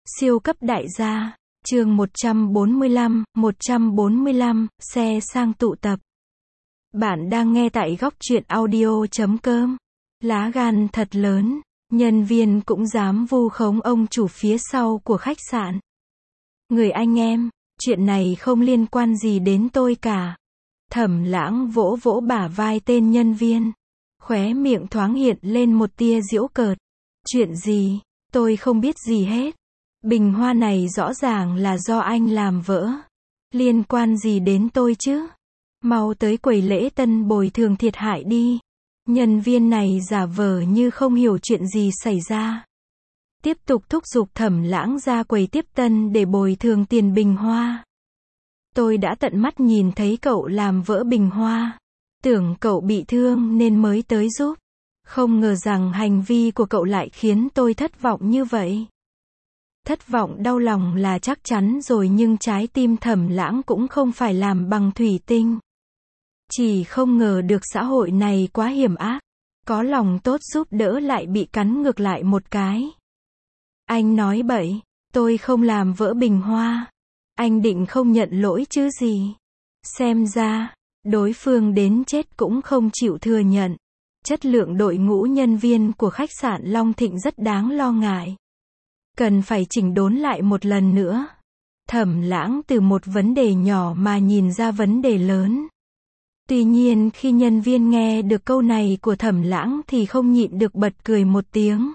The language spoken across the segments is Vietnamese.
Siêu cấp đại gia, chương 145, xe sang tụ tập. Bạn đang nghe tại góc truyện audio.com. Lá gan thật lớn, nhân viên cũng dám vu khống ông chủ phía sau của khách sạn. Người anh em, chuyện này không liên quan gì đến tôi cả. Thẩm Lãng vỗ vỗ bả vai tên nhân viên, khóe miệng thoáng hiện lên một tia giễu cợt. Chuyện gì, tôi không biết gì hết. Bình hoa này rõ ràng là do anh làm vỡ. Liên quan gì đến tôi chứ? Mau tới quầy lễ tân bồi thường thiệt hại đi. Nhân viên này giả vờ như không hiểu chuyện gì xảy ra. Tiếp tục thúc giục Thẩm Lãng ra quầy tiếp tân để bồi thường tiền bình hoa. Tôi đã tận mắt nhìn thấy cậu làm vỡ bình hoa. Tưởng cậu bị thương nên mới tới giúp. Không ngờ rằng hành vi của cậu lại khiến tôi thất vọng như vậy. Thất vọng đau lòng là chắc chắn rồi, nhưng trái tim Thẩm Lãng cũng không phải làm bằng thủy tinh. Chỉ không ngờ được xã hội này quá hiểm ác. Có lòng tốt giúp đỡ lại bị cắn ngược lại một cái. Anh nói bậy, tôi không làm vỡ bình hoa. Anh định không nhận lỗi chứ gì. Xem ra, đối phương đến chết cũng không chịu thừa nhận. Chất lượng đội ngũ nhân viên của khách sạn Long Thịnh rất đáng lo ngại. Cần phải chỉnh đốn lại một lần nữa. Thẩm Lãng từ một vấn đề nhỏ mà nhìn ra vấn đề lớn. Tuy nhiên khi nhân viên nghe được câu này của Thẩm Lãng thì không nhịn được bật cười một tiếng.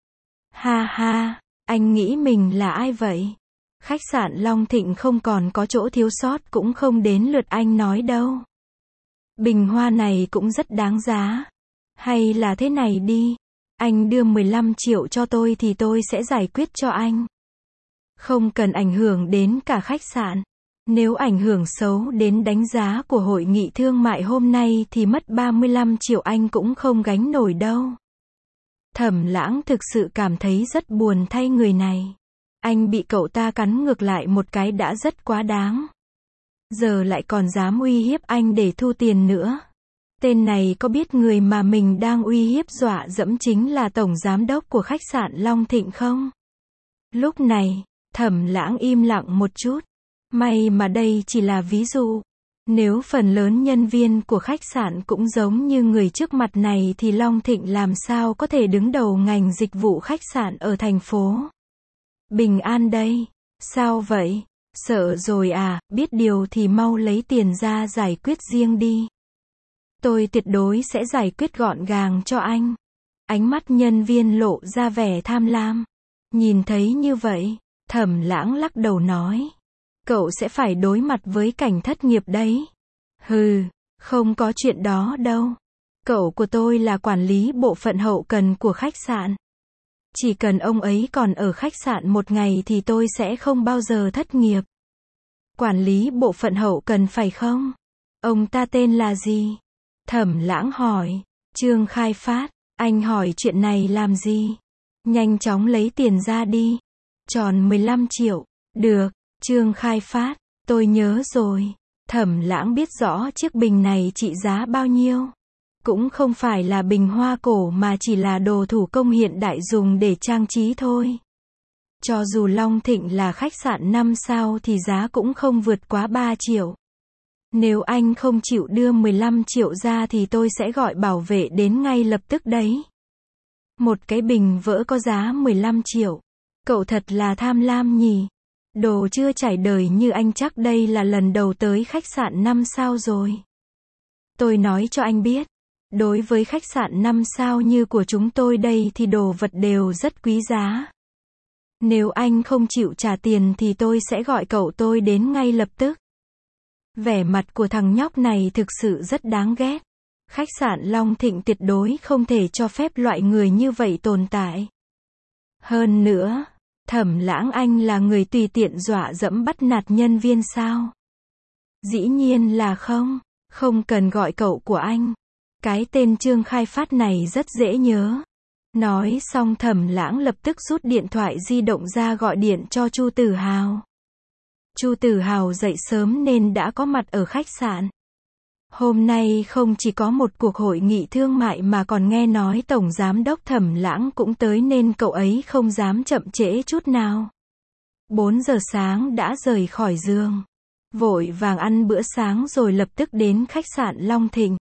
Ha ha, anh nghĩ mình là ai vậy? Khách sạn Long Thịnh không còn có chỗ thiếu sót cũng không đến lượt anh nói đâu. Bình hoa này cũng rất đáng giá. Hay là thế này đi. Anh đưa 15 triệu cho tôi thì tôi sẽ giải quyết cho anh. Không cần ảnh hưởng đến cả khách sạn. Nếu ảnh hưởng xấu đến đánh giá của hội nghị thương mại hôm nay thì mất 35 triệu anh cũng không gánh nổi đâu. Thẩm Lãng thực sự cảm thấy rất buồn thay người này. Anh bị cậu ta cắn ngược lại một cái đã rất quá đáng. Giờ lại còn dám uy hiếp anh để thu tiền nữa. Tên này có biết người mà mình đang uy hiếp dọa dẫm chính là tổng giám đốc của khách sạn Long Thịnh không? Lúc này, Thẩm Lãng im lặng một chút. May mà đây chỉ là ví dụ. Nếu phần lớn nhân viên của khách sạn cũng giống như người trước mặt này thì Long Thịnh làm sao có thể đứng đầu ngành dịch vụ khách sạn ở thành phố. Bình an đây. Sao vậy? Sợ rồi à? Biết điều thì mau lấy tiền ra giải quyết riêng đi. Tôi tuyệt đối sẽ giải quyết gọn gàng cho anh. Ánh mắt nhân viên lộ ra vẻ tham lam. Nhìn thấy như vậy, Thẩm Lãng lắc đầu nói. Cậu sẽ phải đối mặt với cảnh thất nghiệp đấy. Hừ, không có chuyện đó đâu. Cậu của tôi là quản lý bộ phận hậu cần của khách sạn. Chỉ cần ông ấy còn ở khách sạn một ngày thì tôi sẽ không bao giờ thất nghiệp. Quản lý bộ phận hậu cần phải không? Ông ta tên là gì? Thẩm Lãng hỏi. Trương Khai Phát. Anh hỏi chuyện này làm gì? Nhanh chóng lấy tiền ra đi. Tròn 15 triệu. Được, Trương Khai Phát. Tôi nhớ rồi. Thẩm Lãng biết rõ chiếc bình này trị giá bao nhiêu. Cũng không phải là bình hoa cổ mà chỉ là đồ thủ công hiện đại dùng để trang trí thôi. Cho dù Long Thịnh là khách sạn 5 sao thì giá cũng không vượt quá 3 triệu. Nếu anh không chịu đưa 15 triệu ra thì tôi sẽ gọi bảo vệ đến ngay lập tức đấy. Một cái bình vỡ có giá 15 triệu. Cậu thật là tham lam nhỉ. Đồ chưa trải đời như anh chắc đây là lần đầu tới khách sạn 5 sao rồi. Tôi nói cho anh biết. Đối với khách sạn 5 sao như của chúng tôi đây thì đồ vật đều rất quý giá. Nếu anh không chịu trả tiền thì tôi sẽ gọi cậu tôi đến ngay lập tức. Vẻ mặt của thằng nhóc này thực sự rất đáng ghét. Khách sạn Long Thịnh tuyệt đối không thể cho phép loại người như vậy tồn tại. Hơn nữa, Thẩm Lãng anh là người tùy tiện dọa dẫm bắt nạt nhân viên sao? Dĩ nhiên là không. Không cần gọi cậu của anh. Cái tên Trương Khai Phát này rất dễ nhớ. Nói xong Thẩm Lãng lập tức rút điện thoại di động ra gọi điện cho Chu Tử Hào. Chu Tử Hào dậy sớm nên đã có mặt ở khách sạn. Hôm nay không chỉ có một cuộc hội nghị thương mại mà còn nghe nói Tổng Giám đốc Thẩm Lãng cũng tới nên cậu ấy không dám chậm trễ chút nào. 4 giờ sáng đã rời khỏi giường. Vội vàng ăn bữa sáng rồi lập tức đến khách sạn Long Thịnh.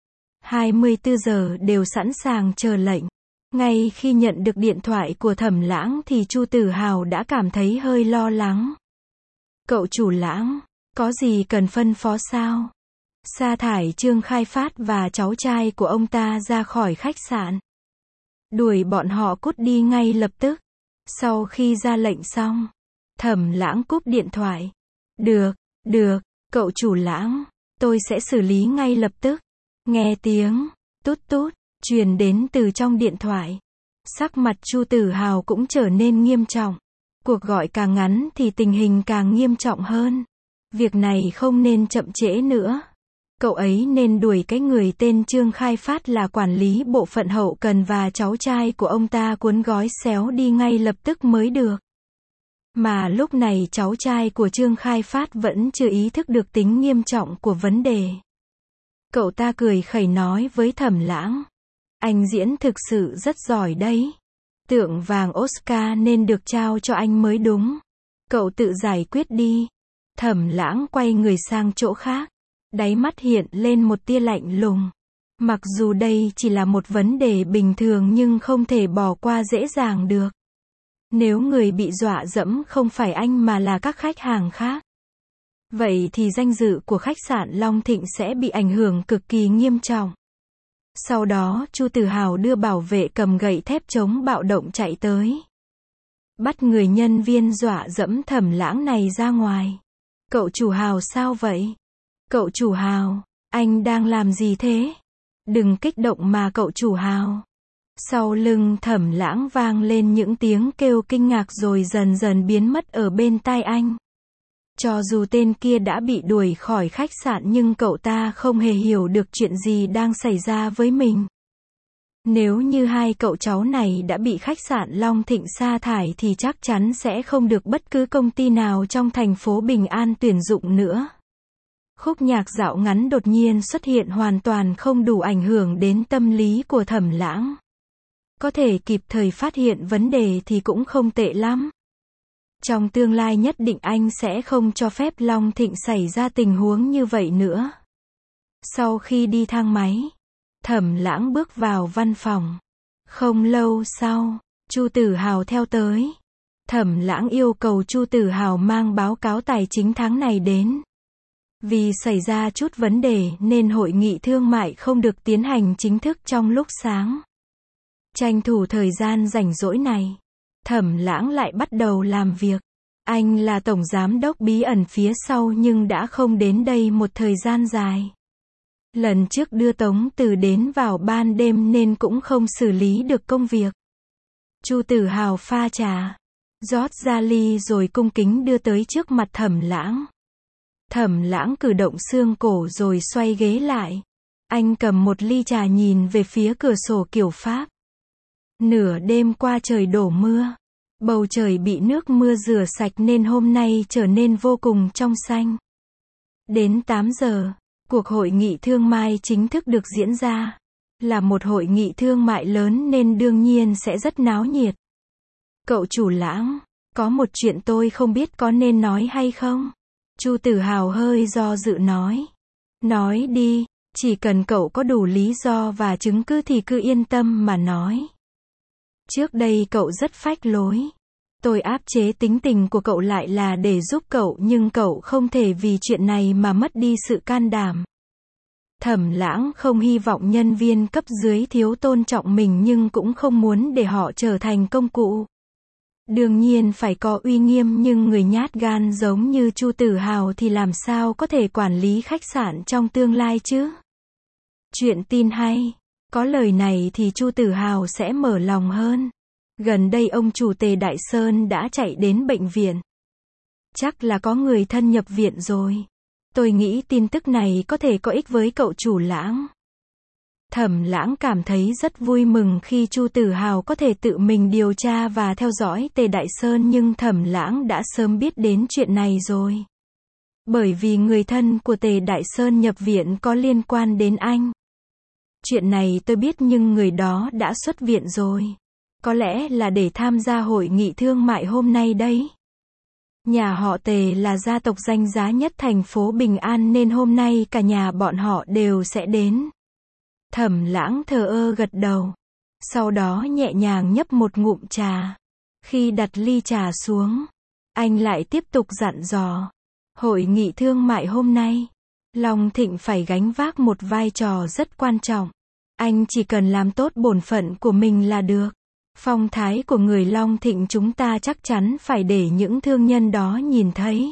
24 giờ đều sẵn sàng chờ lệnh. Ngay khi nhận được điện thoại của Thẩm Lãng thì Chu Tử Hào đã cảm thấy hơi lo lắng. Cậu chủ Lãng, có gì cần phân phó sao? Sa thải Trương Khai Phát và cháu trai của ông ta ra khỏi khách sạn. Đuổi bọn họ cút đi ngay lập tức. Sau khi ra lệnh xong, Thẩm Lãng cúp điện thoại. Được, cậu chủ Lãng, tôi sẽ xử lý ngay lập tức. Nghe tiếng tút tút truyền đến từ trong điện thoại. Sắc mặt Chu Tử Hào cũng trở nên nghiêm trọng. Cuộc gọi càng ngắn thì tình hình càng nghiêm trọng hơn. Việc này không nên chậm trễ nữa. Cậu ấy nên đuổi cái người tên Trương Khai Phát là quản lý bộ phận hậu cần và cháu trai của ông ta cuốn gói xéo đi ngay lập tức mới được. Mà lúc này cháu trai của Trương Khai Phát vẫn chưa ý thức được tính nghiêm trọng của vấn đề. Cậu ta cười khẩy nói với Thẩm Lãng. Anh diễn thực sự rất giỏi đấy. Tượng vàng Oscar nên được trao cho anh mới đúng. Cậu tự giải quyết đi. Thẩm Lãng quay người sang chỗ khác. Đáy mắt hiện lên một tia lạnh lùng. Mặc dù đây chỉ là một vấn đề bình thường nhưng không thể bỏ qua dễ dàng được. Nếu người bị dọa dẫm không phải anh mà là các khách hàng khác, vậy thì danh dự của khách sạn Long Thịnh sẽ bị ảnh hưởng cực kỳ nghiêm trọng. Sau đó, Chu Tử Hào đưa bảo vệ cầm gậy thép chống bạo động chạy tới. Bắt người nhân viên dọa dẫm Thẩm Lãng này ra ngoài. Cậu chủ Hào sao vậy? Cậu chủ Hào, anh đang làm gì thế? Đừng kích động mà cậu chủ Hào. Sau lưng Thẩm Lãng vang lên những tiếng kêu kinh ngạc rồi dần dần biến mất ở bên tai anh. Cho dù tên kia đã bị đuổi khỏi khách sạn nhưng cậu ta không hề hiểu được chuyện gì đang xảy ra với mình. Nếu như hai cậu cháu này đã bị khách sạn Long Thịnh sa thải thì chắc chắn sẽ không được bất cứ công ty nào trong thành phố Bình An tuyển dụng nữa. Khúc nhạc dạo ngắn đột nhiên xuất hiện hoàn toàn không đủ ảnh hưởng đến tâm lý của Thẩm Lãng. Có thể kịp thời phát hiện vấn đề thì cũng không tệ lắm. Trong tương lai nhất định anh sẽ không cho phép Long Thịnh xảy ra tình huống như vậy nữa. Sau khi đi thang máy, Thẩm Lãng bước vào văn phòng. Không lâu sau, Chu Tử Hào theo tới. Thẩm Lãng yêu cầu Chu Tử Hào mang báo cáo tài chính tháng này đến. Vì xảy ra chút vấn đề nên hội nghị thương mại không được tiến hành chính thức trong lúc sáng. Tranh thủ thời gian rảnh rỗi này, Thẩm Lãng lại bắt đầu làm việc. Anh là tổng giám đốc bí ẩn phía sau nhưng đã không đến đây một thời gian dài. Lần trước đưa Tống Từ đến vào ban đêm nên cũng không xử lý được công việc. Chu Tử Hào pha trà, rót ra ly rồi cung kính đưa tới trước mặt Thẩm Lãng. Thẩm Lãng cử động xương cổ rồi xoay ghế lại. Anh cầm một ly trà nhìn về phía cửa sổ kiểu Pháp. Nửa đêm qua trời đổ mưa. Bầu trời bị nước mưa rửa sạch nên hôm nay trở nên vô cùng trong xanh. Đến 8 giờ, cuộc hội nghị thương mại chính thức được diễn ra. Là một hội nghị thương mại lớn nên đương nhiên sẽ rất náo nhiệt. Cậu chủ Lãng, có một chuyện tôi không biết có nên nói hay không? Chu Tử Hào hơi do dự nói. Nói đi, chỉ cần cậu có đủ lý do và chứng cứ thì cứ yên tâm mà nói. Trước đây cậu rất phách lối. Tôi áp chế tính tình của cậu lại là để giúp cậu nhưng cậu không thể vì chuyện này mà mất đi sự can đảm. Thẩm Lãng không hy vọng nhân viên cấp dưới thiếu tôn trọng mình nhưng cũng không muốn để họ trở thành công cụ. Đương nhiên phải có uy nghiêm nhưng người nhát gan giống như Chu Tử Hào thì làm sao có thể quản lý khách sạn trong tương lai chứ? Chuyện tin hay. Có lời này thì Chu Tử Hào sẽ mở lòng hơn. Gần đây ông chủ Tề Đại Sơn đã chạy đến bệnh viện. Chắc là có người thân nhập viện rồi. Tôi nghĩ tin tức này có thể có ích với cậu chủ Lãng. Thẩm Lãng cảm thấy rất vui mừng khi Chu Tử Hào có thể tự mình điều tra và theo dõi Tề Đại Sơn nhưng Thẩm Lãng đã sớm biết đến chuyện này rồi. Bởi vì người thân của Tề Đại Sơn nhập viện có liên quan đến anh. Chuyện này tôi biết nhưng người đó đã xuất viện rồi. Có lẽ là để tham gia hội nghị thương mại hôm nay đấy. Nhà họ Tề là gia tộc danh giá nhất thành phố Bình An nên hôm nay cả nhà bọn họ đều sẽ đến. Thẩm Lãng thờ ơ gật đầu. Sau đó nhẹ nhàng nhấp một ngụm trà. Khi đặt ly trà xuống, anh lại tiếp tục dặn dò. Hội nghị thương mại hôm nay, Long Thịnh phải gánh vác một vai trò rất quan trọng. Anh chỉ cần làm tốt bổn phận của mình là được. Phong thái của người Long Thịnh chúng ta chắc chắn phải để những thương nhân đó nhìn thấy.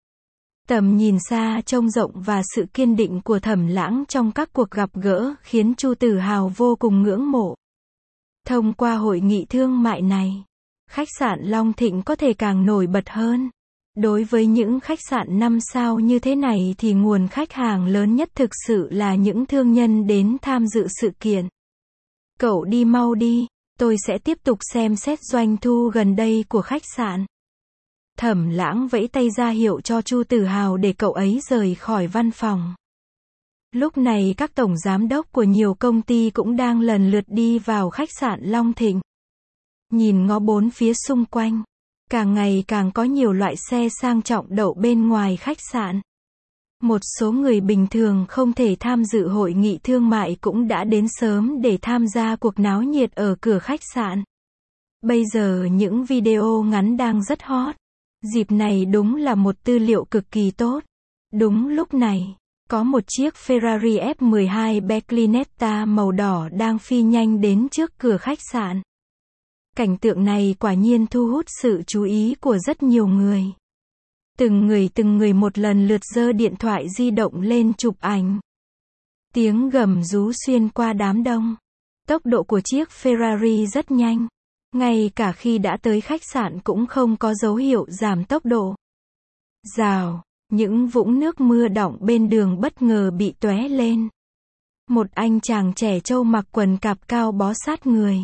Tầm nhìn xa trông rộng và sự kiên định của Thẩm Lãng trong các cuộc gặp gỡ khiến Chu Tử Hào vô cùng ngưỡng mộ. Thông qua hội nghị thương mại này, khách sạn Long Thịnh có thể càng nổi bật hơn. Đối với những khách sạn 5 sao như thế này thì nguồn khách hàng lớn nhất thực sự là những thương nhân đến tham dự sự kiện. Cậu đi mau đi, tôi sẽ tiếp tục xem xét doanh thu gần đây của khách sạn. Thẩm Lãng vẫy tay ra hiệu cho Chu Tử Hào để cậu ấy rời khỏi văn phòng. Lúc này các tổng giám đốc của nhiều công ty cũng đang lần lượt đi vào khách sạn Long Thịnh. Nhìn ngó bốn phía xung quanh, càng ngày càng có nhiều loại xe sang trọng đậu bên ngoài khách sạn. Một số người bình thường không thể tham dự hội nghị thương mại cũng đã đến sớm để tham gia cuộc náo nhiệt ở cửa khách sạn. Bây giờ những video ngắn đang rất hot. Dịp này đúng là một tư liệu cực kỳ tốt. Đúng lúc này, có một chiếc Ferrari F12 Berlinetta màu đỏ đang phi nhanh đến trước cửa khách sạn. Cảnh tượng này quả nhiên thu hút sự chú ý của rất nhiều người. Từng người một lần lượt giơ điện thoại di động lên chụp ảnh. Tiếng gầm rú xuyên qua đám đông. Tốc độ của chiếc Ferrari rất nhanh. Ngay cả khi đã tới khách sạn cũng không có dấu hiệu giảm tốc độ. Rào, những vũng nước mưa đọng bên đường bất ngờ bị tóe lên. Một anh chàng trẻ trâu mặc quần cạp cao bó sát người.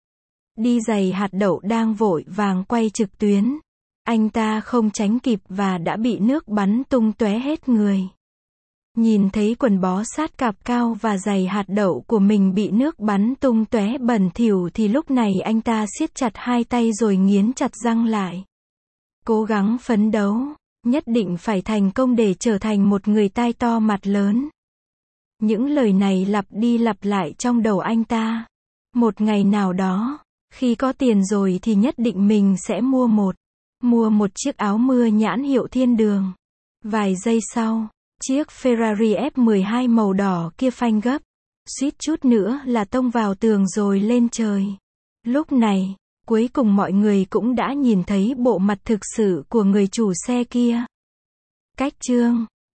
Đi giày hạt đậu đang vội vàng quay trực tuyến. Anh ta không tránh kịp và đã bị nước bắn tung tóe hết người. Nhìn thấy quần bó sát cạp cao và giày hạt đậu của mình bị nước bắn tung tóe bẩn thỉu thì lúc này anh ta siết chặt hai tay rồi nghiến chặt răng lại. Cố gắng phấn đấu, nhất định phải thành công để trở thành một người tai to mặt lớn. Những lời này lặp đi lặp lại trong đầu anh ta. Một ngày nào đó, khi có tiền rồi thì nhất định mình sẽ mua một chiếc áo mưa nhãn hiệu Thiên Đường. Vài giây sau, chiếc Ferrari F12 màu đỏ kia phanh gấp, suýt chút nữa là tông vào tường rồi lên trời. Lúc này, cuối cùng mọi người cũng đã nhìn thấy bộ mặt thực sự của người chủ xe kia. Cách chương